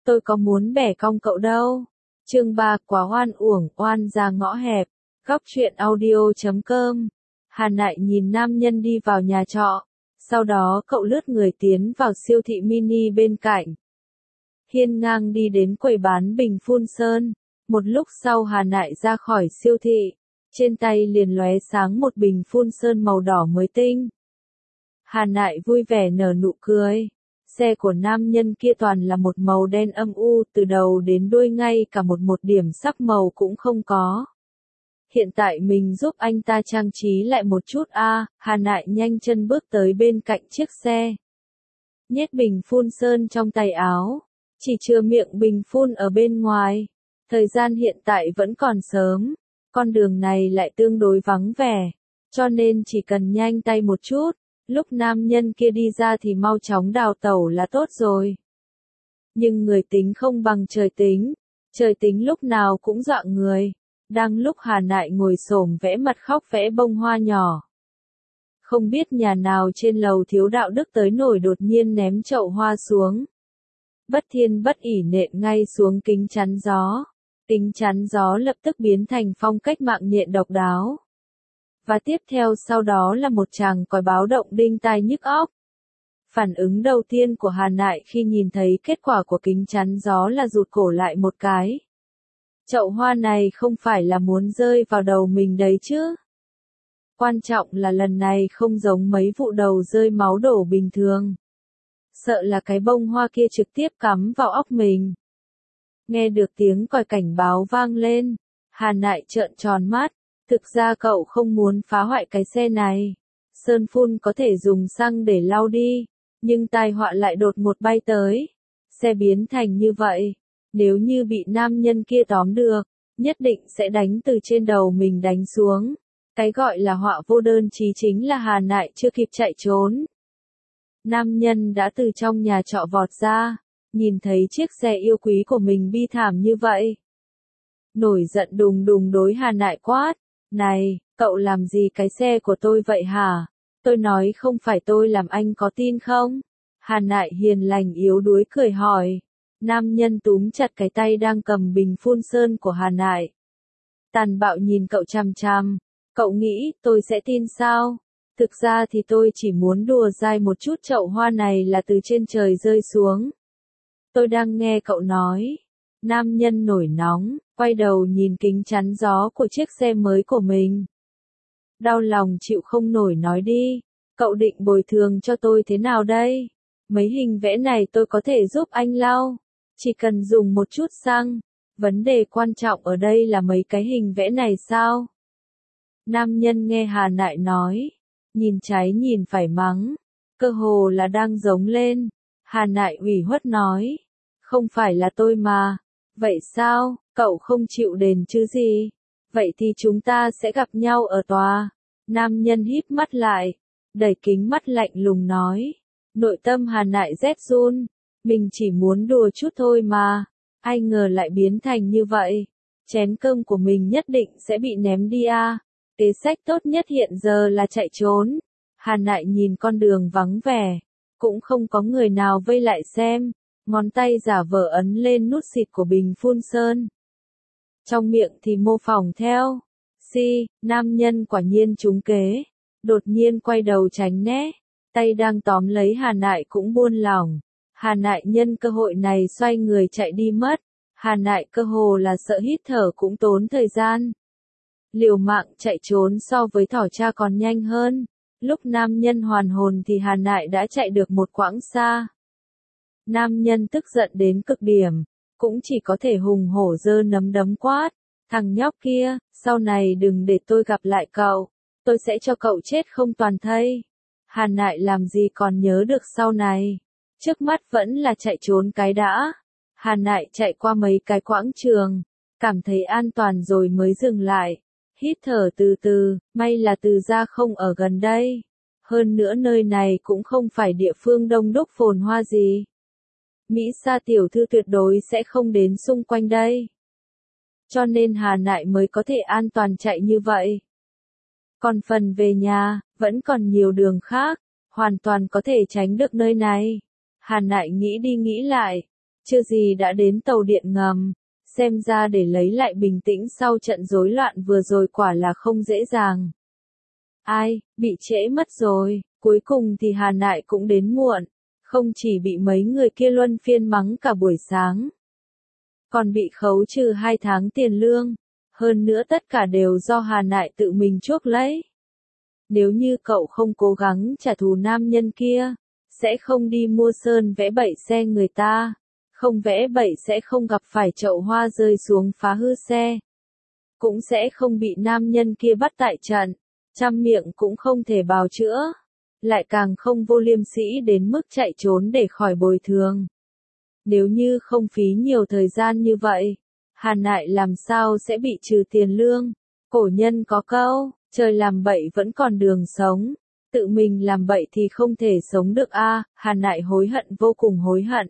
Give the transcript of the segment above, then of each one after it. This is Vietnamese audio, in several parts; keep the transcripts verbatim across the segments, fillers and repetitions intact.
tôi có muốn bẻ cong cậu đâu. Chương ba quá oan uổng, oan ra ngõ hẹp. Góc truyện audio chấm com. Hà Nại nhìn nam nhân đi vào nhà trọ. Sau đó cậu lướt người tiến vào siêu thị mini bên cạnh. Hiên ngang đi đến quầy bán bình phun sơn. Một lúc sau Hà Nại ra khỏi siêu thị. Trên tay liền lóe sáng một bình phun sơn màu đỏ mới tinh. Hà Nại vui vẻ nở nụ cười. Xe của nam nhân kia toàn là một màu đen âm u, từ đầu đến đuôi ngay cả một một điểm sắc màu cũng không có. Hiện tại mình giúp anh ta trang trí lại một chút a. À, Hà Nại nhanh chân bước tới bên cạnh chiếc xe. Nhét bình phun sơn trong tay áo. Chỉ chừa miệng bình phun ở bên ngoài. Thời gian hiện tại vẫn còn sớm. Con đường này lại tương đối vắng vẻ. Cho nên chỉ cần nhanh tay một chút. Lúc nam nhân kia đi ra thì mau chóng đào tẩu là tốt rồi. Nhưng người tính không bằng trời tính. Trời tính lúc nào cũng dọa người. Đang lúc Hà Nại ngồi xổm vẽ mặt khóc vẽ bông hoa nhỏ. Không biết nhà nào trên lầu thiếu đạo đức tới nổi đột nhiên ném chậu hoa xuống. Bất thiên bất ỷ nện ngay xuống kính chắn gió. Kính chắn gió lập tức biến thành phong cách mạng nhện độc đáo. Và tiếp theo sau đó là một tràng còi báo động đinh tai nhức óc. Phản ứng đầu tiên của Hà Nại khi nhìn thấy kết quả của kính chắn gió là rụt cổ lại một cái. Chậu hoa này không phải là muốn rơi vào đầu mình đấy chứ. Quan trọng là lần này không giống mấy vụ đầu rơi máu đổ bình thường. Sợ là cái bông hoa kia trực tiếp cắm vào óc mình. Nghe được tiếng còi cảnh báo vang lên, Hà Nại trợn tròn mắt. Thực ra cậu không muốn phá hoại cái xe này. Sơn phun có thể dùng xăng để lau đi, nhưng tai họa lại đột ngột bay tới. Xe biến thành như vậy, nếu như bị nam nhân kia tóm được, nhất định sẽ đánh từ trên đầu mình đánh xuống. Cái gọi là họa vô đơn chí chính là Hà Nại chưa kịp chạy trốn. Nam nhân đã từ trong nhà trọ vọt ra, nhìn thấy chiếc xe yêu quý của mình bi thảm như vậy. Nổi giận đùng đùng đối Hà Nại quát. Này, cậu làm gì cái xe của tôi vậy hả? Tôi nói không phải tôi làm, anh có tin không? Hà Nại hiền lành yếu đuối cười hỏi. Nam nhân túm chặt cái tay đang cầm bình phun sơn của Hà Nại. Tàn bạo nhìn cậu chằm chằm. Cậu nghĩ tôi sẽ tin sao? Thực ra thì tôi chỉ muốn đùa dai một chút, chậu hoa này là từ trên trời rơi xuống. Tôi đang nghe cậu nói. Nam nhân nổi nóng, quay đầu nhìn kính chắn gió của chiếc xe mới của mình. Đau lòng chịu không nổi nói đi, cậu định bồi thường cho tôi thế nào đây? Mấy hình vẽ này tôi có thể giúp anh lau, chỉ cần dùng một chút xăng. Vấn đề quan trọng ở đây là mấy cái hình vẽ này sao? Nam nhân nghe Hà Nại nói, nhìn trái nhìn phải mắng, cơ hồ là đang giống lên. Hà Nại ủy khuất nói, không phải là tôi mà. Vậy sao, cậu không chịu đền chứ gì? Vậy thì chúng ta sẽ gặp nhau ở tòa. Nam nhân híp mắt lại, đẩy kính mắt lạnh lùng nói. Nội tâm Hà Nại rét run, mình chỉ muốn đùa chút thôi mà. Ai ngờ lại biến thành như vậy. Chén cơm của mình nhất định sẽ bị ném đi à. Kế sách tốt nhất hiện giờ là chạy trốn. Hà Nại nhìn con đường vắng vẻ, cũng không có người nào vây lại xem. Ngón tay giả vờ ấn lên nút xịt của bình phun sơn. Trong miệng thì mô phỏng theo. Si, nam nhân quả nhiên trúng kế. Đột nhiên quay đầu tránh né. Tay đang tóm lấy Hà Nại cũng buông lỏng. Hà Nại nhân cơ hội này xoay người chạy đi mất. Hà Nại cơ hồ là sợ hít thở cũng tốn thời gian. Liều mạng chạy trốn so với thỏ cha còn nhanh hơn. Lúc nam nhân hoàn hồn thì Hà Nại đã chạy được một quãng xa. Nam nhân tức giận đến cực điểm, cũng chỉ có thể hùng hổ giơ nắm đấm quát. Thằng nhóc kia, sau này đừng để tôi gặp lại cậu, tôi sẽ cho cậu chết không toàn thây. Hà Nại làm gì còn nhớ được sau này, trước mắt vẫn là chạy trốn cái đã. Hà Nại chạy qua mấy cái quãng trường, cảm thấy an toàn rồi mới dừng lại, hít thở từ từ, may là Từ Gia không ở gần đây. Hơn nữa nơi này cũng không phải địa phương đông đúc phồn hoa gì. Mỹ Sa tiểu thư tuyệt đối sẽ không đến xung quanh đây. Cho nên Hà Nại mới có thể an toàn chạy như vậy. Còn phần về nhà, vẫn còn nhiều đường khác, hoàn toàn có thể tránh được nơi này. Hà Nại nghĩ đi nghĩ lại, chưa gì đã đến tàu điện ngầm, xem ra để lấy lại bình tĩnh sau trận rối loạn vừa rồi quả là không dễ dàng. Ai, bị trễ mất rồi, cuối cùng thì Hà Nại cũng đến muộn, không chỉ bị mấy người kia luân phiên mắng cả buổi sáng, còn bị khấu trừ hai tháng tiền lương, hơn nữa tất cả đều do Hà Nại tự mình chuốc lấy. Nếu như cậu không cố gắng trả thù nam nhân kia, sẽ không đi mua sơn vẽ bậy xe người ta, không vẽ bậy sẽ không gặp phải chậu hoa rơi xuống phá hư xe, cũng sẽ không bị nam nhân kia bắt tại trận, trăm miệng cũng không thể bào chữa, lại càng không vô liêm sỉ đến mức chạy trốn để khỏi bồi thường. Nếu như không phí nhiều thời gian như vậy, Hà Nại làm sao sẽ bị trừ tiền lương? Cổ nhân có câu, trời làm bậy vẫn còn đường sống, tự mình làm bậy thì không thể sống được a. À, Hà Nại hối hận vô cùng hối hận.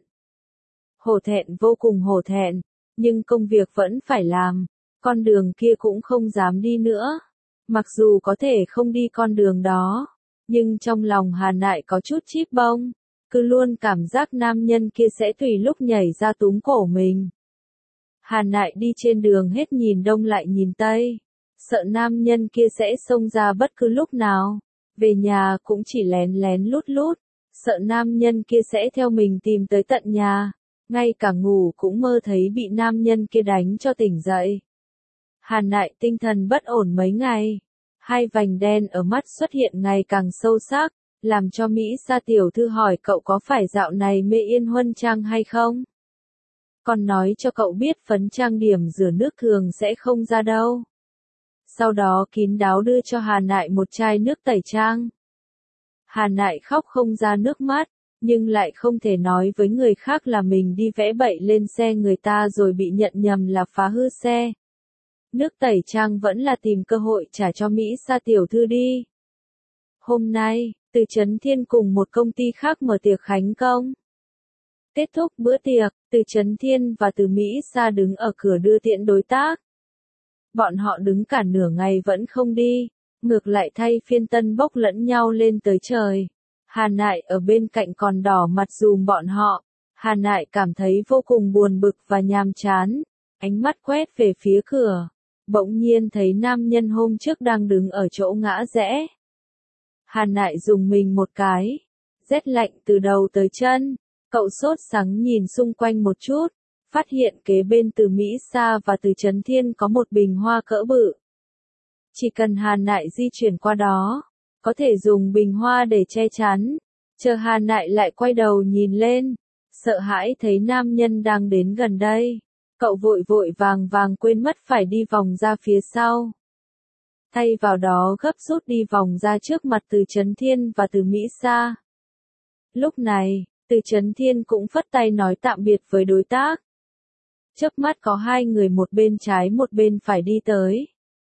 Hổ thẹn vô cùng hổ thẹn, nhưng công việc vẫn phải làm, con đường kia cũng không dám đi nữa. Mặc dù có thể không đi con đường đó, nhưng trong lòng Hà Nại có chút chíp bông, cứ luôn cảm giác nam nhân kia sẽ tùy lúc nhảy ra túm cổ mình. Hà Nại đi trên đường hết nhìn đông lại nhìn tây, sợ nam nhân kia sẽ xông ra bất cứ lúc nào, về nhà cũng chỉ lén lén lút lút, sợ nam nhân kia sẽ theo mình tìm tới tận nhà, ngay cả ngủ cũng mơ thấy bị nam nhân kia đánh cho tỉnh dậy. Hà Nại tinh thần bất ổn mấy ngày, hai vành đen ở mắt xuất hiện ngày càng sâu sắc, làm cho Mỹ Sa tiểu thư hỏi cậu có phải dạo này mê Yên Huân Trang hay không? Còn nói cho cậu biết phấn trang điểm rửa nước thường sẽ không ra đâu. Sau đó kín đáo đưa cho Hà Nại một chai nước tẩy trang. Hà Nại khóc không ra nước mắt, nhưng lại không thể nói với người khác là mình đi vẽ bậy lên xe người ta rồi bị nhận nhầm là phá hư xe. Nước tẩy trang vẫn là tìm cơ hội trả cho Mỹ Sa tiểu thư đi. Hôm nay, Từ Chấn Thiên cùng một công ty khác mở tiệc khánh công. Kết thúc bữa tiệc, Từ Chấn Thiên và Từ Mỹ Sa đứng ở cửa đưa tiễn đối tác. Bọn họ đứng cả nửa ngày vẫn không đi, ngược lại thay phiên tân bốc lẫn nhau lên tới trời. Hà Nại ở bên cạnh còn đỏ mặt dùm bọn họ. Hà Nại cảm thấy vô cùng buồn bực và nhàm chán, ánh mắt quét về phía cửa. Bỗng nhiên thấy nam nhân hôm trước đang đứng ở chỗ ngã rẽ. Hà Nại dùng mình một cái, rét lạnh từ đầu tới chân, cậu sốt sắng nhìn xung quanh một chút, phát hiện kế bên Từ Mỹ Sa và Từ Chấn Thiên có một bình hoa cỡ bự. Chỉ cần Hà Nại di chuyển qua đó, có thể dùng bình hoa để che chắn, chờ Hà Nại lại quay đầu nhìn lên, sợ hãi thấy nam nhân đang đến gần đây. Cậu vội vội vàng vàng quên mất phải đi vòng ra phía sau. Thay vào đó gấp rút đi vòng ra trước mặt Từ Chấn Thiên và Từ Mỹ Sa. Lúc này, Từ Chấn Thiên cũng phất tay nói tạm biệt với đối tác. Chớp mắt có hai người một bên trái một bên phải đi tới.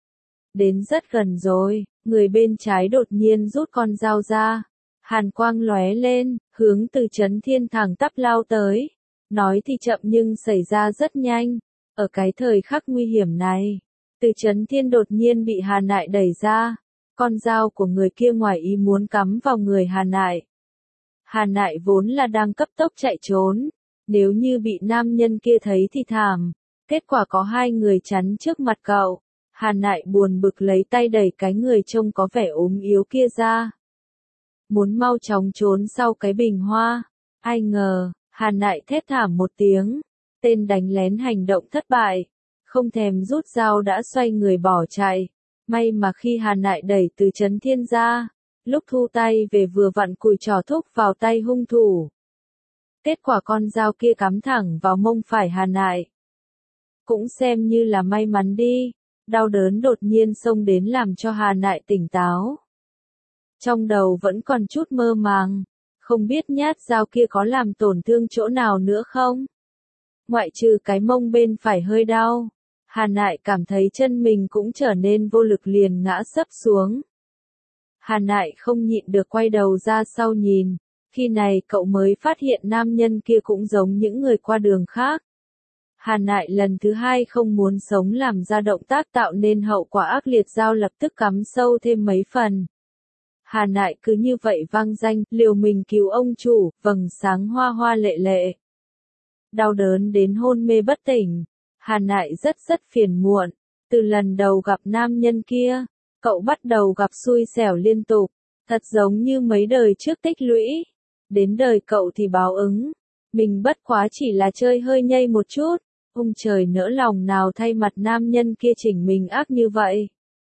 Đến rất gần rồi, người bên trái đột nhiên rút con dao ra. Hàn quang lóe lên, hướng Từ Chấn Thiên thẳng tắp lao tới. Nói thì chậm nhưng xảy ra rất nhanh. Ở cái thời khắc nguy hiểm này, Từ Chấn Thiên đột nhiên bị Hà Nại đẩy ra. Con dao của người kia ngoài ý muốn cắm vào người Hà Nại. Hà Nại vốn là đang cấp tốc chạy trốn. Nếu như bị nam nhân kia thấy thì thảm. Kết quả có hai người chắn trước mặt cậu. Hà Nại buồn bực lấy tay đẩy cái người trông có vẻ ốm yếu kia ra. Muốn mau chóng trốn sau cái bình hoa. Ai ngờ, Hà Nại thét thảm một tiếng. Tên đánh lén hành động thất bại. Không thèm rút dao đã xoay người bỏ chạy. May mà khi Hà Nại đẩy Từ Chấn Thiên ra, lúc thu tay về vừa vặn cùi trò thúc vào tay hung thủ. Kết quả con dao kia cắm thẳng vào mông phải Hà Nại. Cũng xem như là may mắn đi, đau đớn đột nhiên xông đến làm cho Hà Nại tỉnh táo. Trong đầu vẫn còn chút mơ màng, không biết nhát dao kia có làm tổn thương chỗ nào nữa không? Ngoại trừ cái mông bên phải hơi đau, Hà Nại cảm thấy chân mình cũng trở nên vô lực liền ngã sấp xuống. Hà Nại không nhịn được quay đầu ra sau nhìn, khi này cậu mới phát hiện nam nhân kia cũng giống những người qua đường khác. Hà Nại lần thứ hai không muốn sống làm ra động tác tạo nên hậu quả ác liệt, dao lập tức cắm sâu thêm mấy phần. Hà Nại cứ như vậy vang danh, liều mình cứu ông chủ, vầng sáng hoa hoa lệ lệ. đau đớn đến hôn mê bất tỉnh. Hàn Nại rất rất phiền muộn, từ lần đầu gặp nam nhân kia, cậu bắt đầu gặp xui xẻo liên tục, thật giống như mấy đời trước tích lũy, đến đời cậu thì báo ứng. Mình bất quá chỉ là chơi hơi nhây một chút, ông trời nỡ lòng nào thay mặt nam nhân kia chỉnh mình ác như vậy.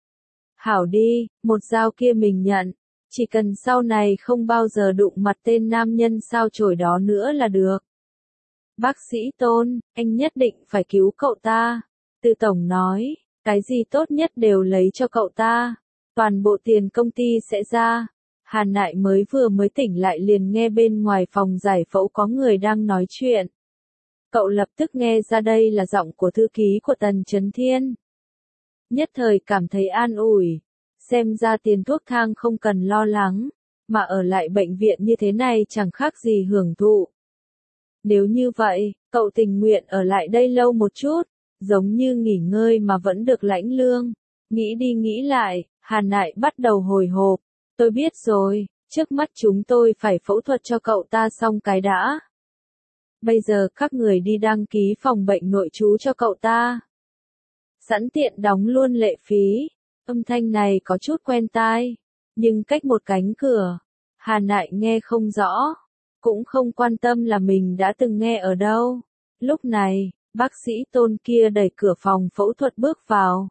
Hảo đi, một dao kia mình nhận, chỉ cần sau này không bao giờ đụng mặt tên nam nhân sao chổi đó nữa là được. Bác sĩ Tôn, anh nhất định phải cứu cậu ta. Từ tổng nói, cái gì tốt nhất đều lấy cho cậu ta. Toàn bộ tiền công ty sẽ ra. Hàn Nại mới vừa mới tỉnh lại liền nghe bên ngoài phòng giải phẫu có người đang nói chuyện. Cậu lập tức nghe ra đây là giọng của thư ký của Tần Chấn Thiên. Nhất thời cảm thấy an ủi. Xem ra tiền thuốc thang không cần lo lắng, mà ở lại bệnh viện như thế này chẳng khác gì hưởng thụ. Nếu như vậy, cậu tình nguyện ở lại đây lâu một chút, giống như nghỉ ngơi mà vẫn được lãnh lương. Nghĩ đi nghĩ lại, Hàn Nại bắt đầu hồi hộp. Tôi biết rồi, trước mắt chúng tôi phải phẫu thuật cho cậu ta xong cái đã. Bây giờ các người đi đăng ký phòng bệnh nội trú cho cậu ta. Sẵn tiện đóng luôn lệ phí. Âm thanh này có chút quen tai, nhưng cách một cánh cửa, Hàn Nại nghe không rõ, cũng không quan tâm là mình đã từng nghe ở đâu. Lúc này, bác sĩ Tôn kia đẩy cửa phòng phẫu thuật bước vào.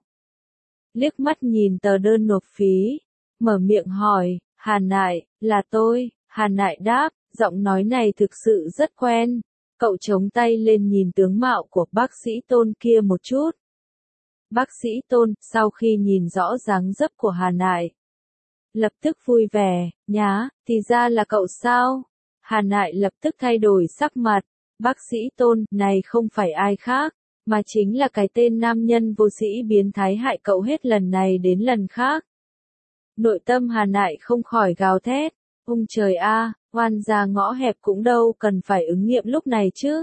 Liếc mắt nhìn tờ đơn nộp phí, mở miệng hỏi, Hàn Nại, là tôi. Hàn Nại đáp, giọng nói này thực sự rất quen. Cậu chống tay lên nhìn tướng mạo của bác sĩ Tôn kia một chút. Bác sĩ Tôn, sau khi nhìn rõ dáng dấp của Hàn Nại, lập tức vui vẻ, nhá, thì ra là cậu sao? Hàn Nại lập tức thay đổi sắc mặt, bác sĩ Tôn, này không phải ai khác, mà chính là cái tên nam nhân vô sĩ biến thái hại cậu hết lần này đến lần khác. Nội tâm Hàn Nại không khỏi gào thét, ông trời a, oan gia ngõ hẹp cũng đâu cần phải ứng nghiệm lúc này chứ.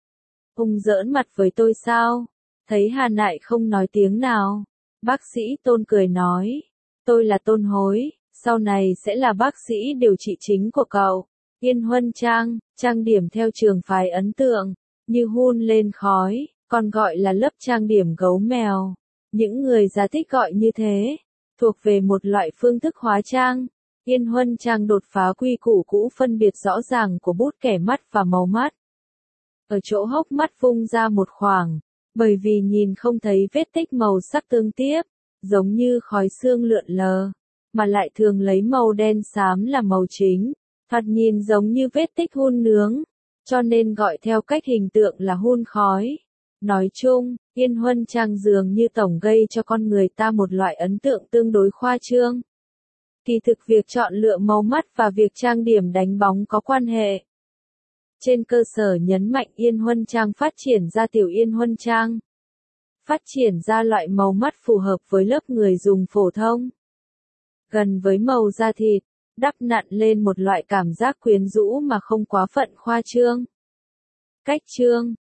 Ông giỡn mặt với tôi sao? Thấy Hàn Nại không nói tiếng nào, bác sĩ Tôn cười nói, tôi là Tôn Hối, sau này sẽ là bác sĩ điều trị chính của cậu. Yên Huân Trang, trang điểm theo trường phái ấn tượng, như hun lên khói, còn gọi là lớp trang điểm gấu mèo. Những người già thích gọi như thế, thuộc về một loại phương thức hóa trang. Yên Huân Trang đột phá quy củ cũ phân biệt rõ ràng của bút kẻ mắt và màu mắt. Ở chỗ hốc mắt vung ra một khoảng, bởi vì nhìn không thấy vết tích màu sắc tương tiếp, giống như khói xương lượn lờ, mà lại thường lấy màu đen xám là màu chính, thoạt nhìn giống như vết tích hun nướng, cho nên gọi theo cách hình tượng là hun khói. Nói chung, Yên Huân Trang dường như tổng gây cho con người ta một loại ấn tượng tương đối khoa trương. Kỳ thực việc chọn lựa màu mắt và việc trang điểm đánh bóng có quan hệ. Trên cơ sở nhấn mạnh Yên Huân Trang phát triển ra Tiểu Yên Huân Trang. Phát triển ra loại màu mắt phù hợp với lớp người dùng phổ thông. Gần với màu da thịt, đắp nặn lên một loại cảm giác quyến rũ mà không quá phận khoa trương. Cách trương,